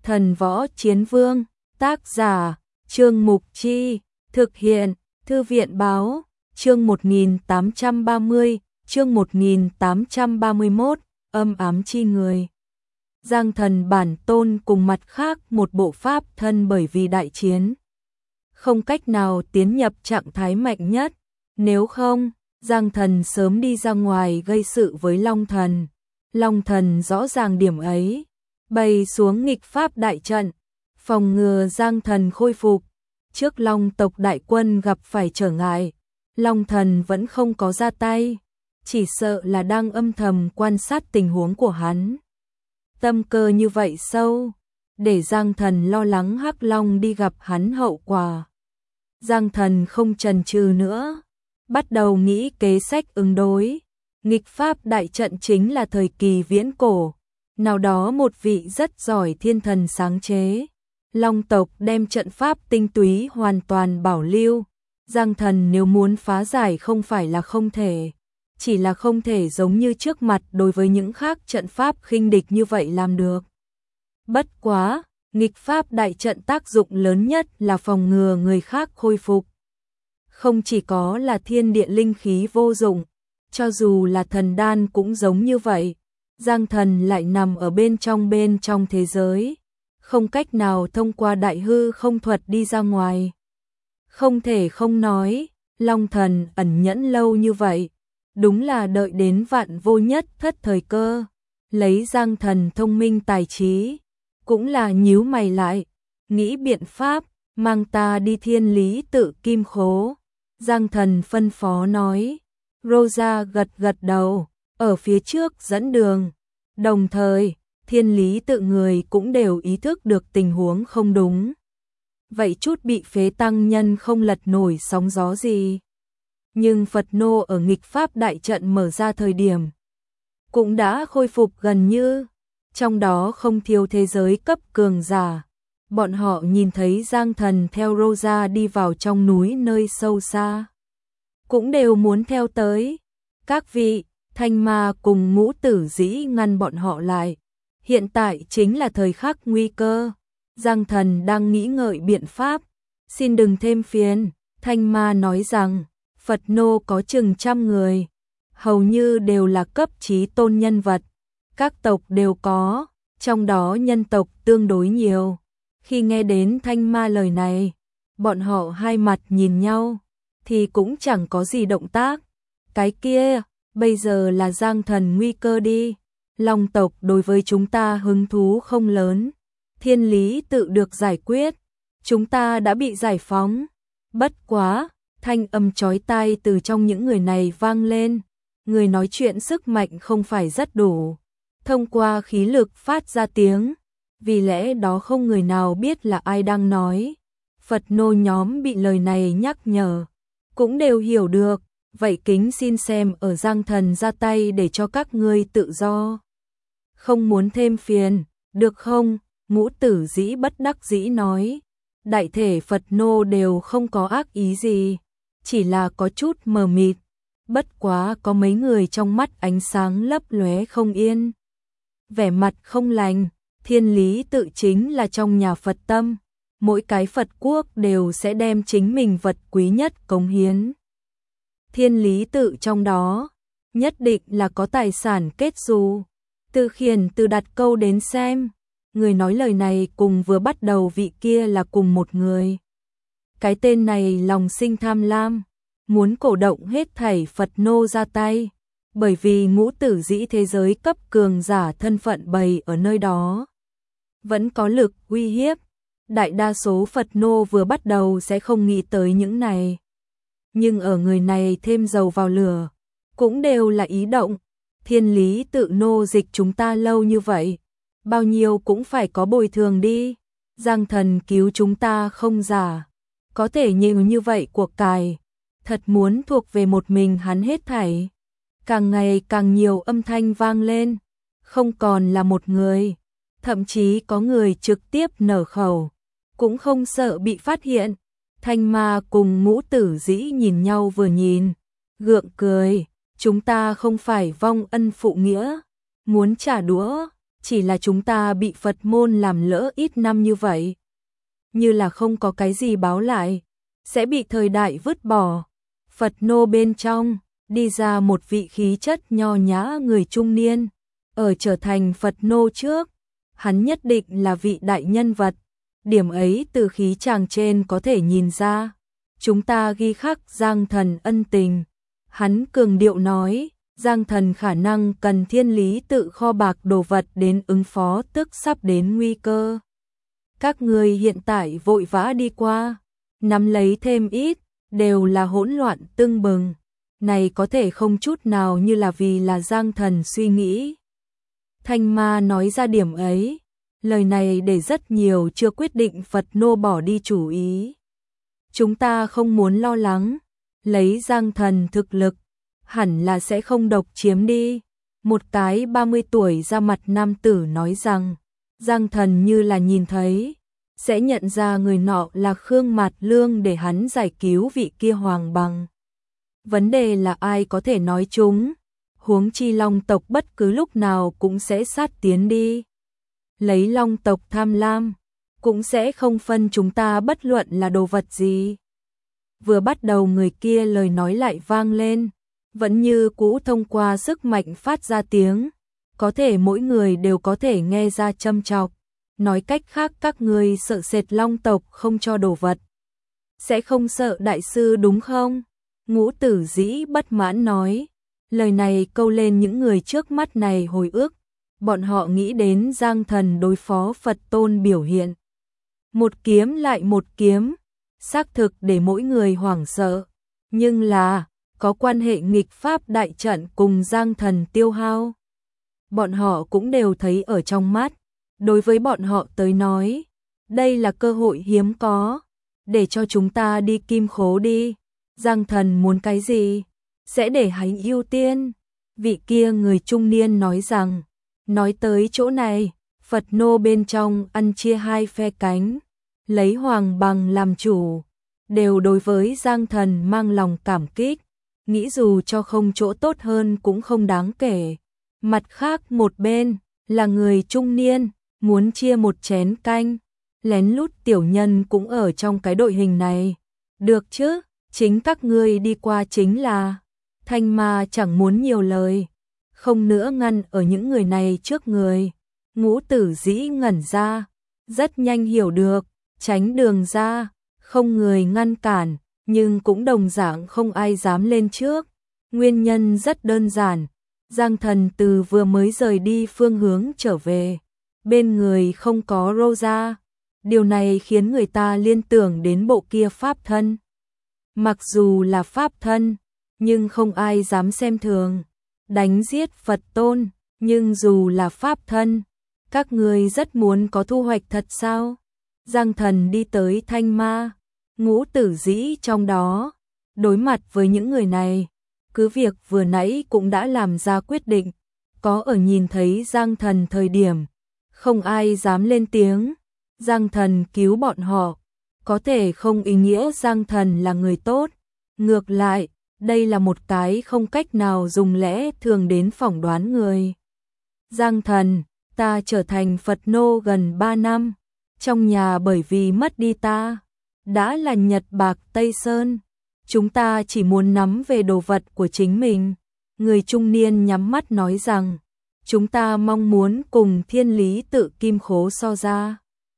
Thần Võ Chiến Vương, tác giả, Trương Mục Chi, thực hiện, Thư viện Báo, chương 1830, chương 1831, âm ám chi người. Giang Thần bản tôn cùng mặt khác một bộ pháp thân bởi vì đại chiến, không cách nào tiến nhập trạng thái mạnh nhất, nếu không, Giang Thần sớm đi ra ngoài gây sự với Long Thần. Long Thần rõ ràng điểm ấy, bày xuống nghịch pháp đại trận, phòng ngừa Giang Thần khôi phục. Trước Long tộc đại quân gặp phải trở ngại, Long Thần vẫn không có ra tay, chỉ sợ là đang âm thầm quan sát tình huống của hắn. Tâm cơ như vậy sâu, để Giang Thần lo lắng Hắc Long đi gặp hắn hậu quả. Giang Thần không chần chừ nữa, bắt đầu nghĩ kế sách ứng đối. Nghịch pháp đại trận chính là thời kỳ viễn cổ, nào đó một vị rất giỏi thiên thần sáng chế. Long tộc đem trận pháp tinh túy hoàn toàn bảo lưu. Giang Thần nếu muốn phá giải không phải là không thể, chỉ là không thể giống như trước mặt đối với những khác trận pháp khinh địch như vậy làm được. Bất quá, nghịch pháp đại trận tác dụng lớn nhất là phòng ngừa người khác khôi phục. Không chỉ có là thiên địa linh khí vô dụng, cho dù là thần đan cũng giống như vậy. Giang Thần lại nằm ở bên trong thế giới, không cách nào thông qua đại hư không thuật đi ra ngoài. Không thể không nói, Long Thần ẩn nhẫn lâu như vậy, đúng là đợi đến vạn vô nhất thất thời cơ. Lấy Giang Thần thông minh tài trí, cũng là nhíu mày lại, nghĩ biện pháp, mang ta đi Thiên Lý Tự Kim Khố. Giang Thần phân phó nói. Rosa gật gật đầu, ở phía trước dẫn đường. Đồng thời, Thiên Lý Tự người cũng đều ý thức được tình huống không đúng. Vậy chút bị phế tăng nhân không lật nổi sóng gió gì. Nhưng Phật nô ở nghịch pháp đại trận mở ra thời điểm, cũng đã khôi phục gần như, trong đó không thiếu thế giới cấp cường giả. Bọn họ nhìn thấy Giang Thần theo Rosa đi vào trong núi nơi sâu xa, cũng đều muốn theo tới. Các vị, Thanh Ma cùng Ngũ Tử Dĩ ngăn bọn họ lại. Hiện tại chính là thời khắc nguy cơ. Giang Thần đang nghĩ ngợi biện pháp. Xin đừng thêm phiền. Thanh Ma nói rằng, Phật nô có chừng 100 người, hầu như đều là cấp chí tôn nhân vật. Các tộc đều có, trong đó nhân tộc tương đối nhiều. Khi nghe đến Thanh Ma lời này, bọn họ hai mặt nhìn nhau, thì cũng chẳng có gì động tác. Cái kia, bây giờ là Giang Thần nguy cơ đi. Long tộc đối với chúng ta hứng thú không lớn. Thiên Lý Tự được giải quyết, chúng ta đã bị giải phóng. Bất quá, thanh âm chói tai từ trong những người này vang lên. Người nói chuyện sức mạnh không phải rất đủ, thông qua khí lực phát ra tiếng, vì lẽ đó không người nào biết là ai đang nói. Phật nô nhóm bị lời này nhắc nhở, cũng đều hiểu được. Vậy kính xin xem ở Giang Thần ra tay để cho các ngươi tự do. Không muốn thêm phiền, được không? Ngũ Tử Dĩ bất đắc dĩ nói. Đại thể Phật nô đều không có ác ý gì, chỉ là có chút mờ mịt. Bất quá có mấy người trong mắt ánh sáng lấp lóe không yên, vẻ mặt không lành. Thiên Lý Tự chính là trong nhà Phật tâm, mỗi cái Phật quốc đều sẽ đem chính mình vật quý nhất cống hiến. Thiên Lý Tự trong đó, nhất định là có tài sản kết dù. Từ Khiển từ đặt câu đến xem, người nói lời này cùng vừa bắt đầu vị kia là cùng một người. Cái tên này lòng sinh tham lam, muốn cổ động hết thảy Phật nô ra tay, bởi vì Ngũ Tử Dĩ thế giới cấp cường giả thân phận bày ở nơi đó, vẫn có lực uy hiếp. Đại đa số Phật nô vừa bắt đầu sẽ không nghĩ tới những này, nhưng ở người này thêm dầu vào lửa, cũng đều là ý động. Thiên Lý Tự nô dịch chúng ta lâu như vậy, bao nhiêu cũng phải có bồi thường đi. Giang Thần cứu chúng ta không giả, có thể nhiều như vậy cuộc cải, thật muốn thuộc về một mình hắn hết thảy. Càng ngày càng nhiều âm thanh vang lên, không còn là một người, thậm chí có người trực tiếp nở khẩu, cũng không sợ bị phát hiện. Thanh Ma cùng Ngũ Tử Dĩ nhìn nhau vừa nhìn, gượng cười. Chúng ta không phải vong ân phụ nghĩa, muốn trả đũa, chỉ là chúng ta bị Phật môn làm lỡ ít năm như vậy. Như là không có cái gì báo lại, sẽ bị thời đại vứt bỏ. Phật nô bên trong, đi ra một vị khí chất nho nhã người trung niên. Ở trở thành Phật nô trước, hắn nhất định là vị đại nhân vật. Điểm ấy từ khí chàng trên có thể nhìn ra. Chúng ta ghi khắc Giang Thần ân tình. Hắn cường điệu nói, Giang Thần khả năng cần thiên lý tự kho bạc đồ vật đến ứng phó tức sắp đến nguy cơ. Các người hiện tại vội vã đi qua, nắm lấy thêm ít, đều là hỗn loạn tưng bừng. Này có thể không chút nào như là vì là Giang Thần suy nghĩ. Thanh Ma nói ra điểm ấy, lời này để rất nhiều chưa quyết định Phật nô bỏ đi chủ ý. Chúng ta không muốn lo lắng, lấy Giang Thần thực lực, hẳn là sẽ không độc chiếm đi. Một cái 30 tuổi ra mặt nam tử nói rằng, Giang Thần như là nhìn thấy, sẽ nhận ra người nọ là Khương Mạt Lương để hắn giải cứu vị kia Hoàng Bằng. Vấn đề là ai có thể nói chúng, huống chi Long tộc bất cứ lúc nào cũng sẽ sát tiến đi. Lấy Long tộc tham lam, cũng sẽ không phân chúng ta bất luận là đồ vật gì. Vừa bắt đầu người kia lời nói lại vang lên, vẫn như cũ thông qua sức mạnh phát ra tiếng, có thể mỗi người đều có thể nghe ra châm chọc. Nói cách khác các ngươi sợ sệt Long tộc không cho đồ vật, sẽ không sợ đại sư đúng không? Ngũ Tử Dĩ bất mãn nói, lời này câu lên những người trước mắt này hồi ức, bọn họ nghĩ đến Giang Thần đối phó Phật Tôn biểu hiện. Một kiếm lại một kiếm, xác thực để mỗi người hoảng sợ, nhưng là, có quan hệ nghịch pháp đại trận cùng Giang Thần tiêu hao. Bọn họ cũng đều thấy ở trong mắt, đối với bọn họ tới nói, đây là cơ hội hiếm có, để cho chúng ta đi kim khố đi. Giang Thần muốn cái gì, sẽ để hắn ưu tiên. Vị kia người trung niên nói rằng, nói tới chỗ này, Phật nô bên trong ăn chia hai phe cánh, lấy Hoàng Bằng làm chủ, đều đối với Giang Thần mang lòng cảm kích, nghĩ dù cho không chỗ tốt hơn cũng không đáng kể. Mặt khác một bên, là người trung niên, muốn chia một chén canh, lén lút tiểu nhân cũng ở trong cái đội hình này. Được chứ, chính các ngươi đi qua chính là. Thanh Ma chẳng muốn nhiều lời, không nữa ngăn ở những người này trước người. Ngũ Tử Dĩ ngẩn ra, rất nhanh hiểu được, tránh đường ra, không người ngăn cản, nhưng cũng đồng dạng không ai dám lên trước. Nguyên nhân rất đơn giản, Giang Thần từ vừa mới rời đi phương hướng trở về, bên người không có Rosa. Điều này khiến người ta liên tưởng đến bộ kia pháp thân. Mặc dù là pháp thân, nhưng không ai dám xem thường, đánh giết Phật Tôn, nhưng dù là pháp thân, các người rất muốn có thu hoạch thật sao? Giang Thần đi tới Thanh Ma, Ngũ Tử Dĩ trong đó, đối mặt với những người này, cứ việc vừa nãy cũng đã làm ra quyết định, có ở nhìn thấy Giang Thần thời điểm, không ai dám lên tiếng. Giang Thần cứu bọn họ, có thể không ý nghĩa Giang Thần là người tốt, ngược lại, đây là một cái không cách nào dùng lẽ thường đến phỏng đoán người. Giang Thần, ta trở thành Phật nô gần 3 năm, trong nhà bởi vì mất đi ta, đã là Nhật Bạc Tây Sơn, chúng ta chỉ muốn nắm về đồ vật của chính mình. Người trung niên nhắm mắt nói rằng, chúng ta mong muốn cùng thiên lý tự kim khố so ra.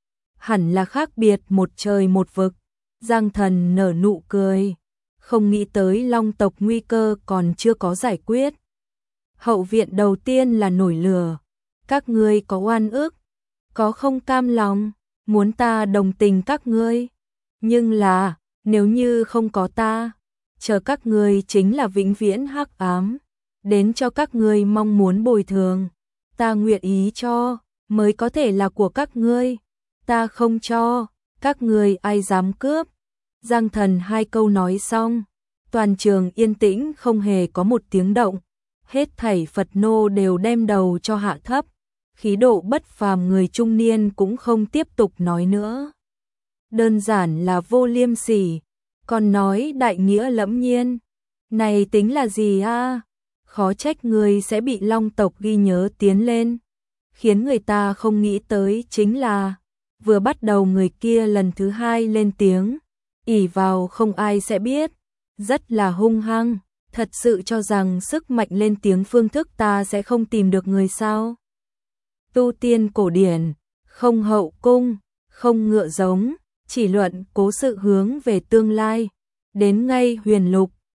Hẳn là khác biệt một trời một vực. Giang Thần nở nụ cười, không nghĩ tới Long tộc nguy cơ còn chưa có giải quyết. Hậu viện đầu tiên là nổi lửa, các ngươi có oan ức, có không cam lòng, muốn ta đồng tình các ngươi. Nhưng là, nếu như không có ta, chờ các ngươi chính là vĩnh viễn hắc ám, đến cho các ngươi mong muốn bồi thường, ta nguyện ý cho, mới có thể là của các ngươi. Ta không cho, các người ai dám cướp. Giang Thần hai câu nói xong, toàn trường yên tĩnh không hề có một tiếng động, hết thảy Phật nô đều đem đầu cho hạ thấp, khí độ bất phàm người trung niên cũng không tiếp tục nói nữa. Đơn giản là vô liêm sỉ, còn nói đại nghĩa lẫm nhiên, này tính là gì a? Khó trách người sẽ bị Long tộc ghi nhớ tiến lên. khiến người ta không nghĩ tới chính là, vừa bắt đầu người kia lần thứ hai lên tiếng, ỷ vào không ai sẽ biết, rất là hung hăng, thật sự cho rằng sức mạnh lên tiếng phương thức ta sẽ không tìm được người sao. Tu tiên cổ điển, không hậu cung, không ngựa giống, chỉ luận cố sự hướng về tương lai, đến ngay huyền lục,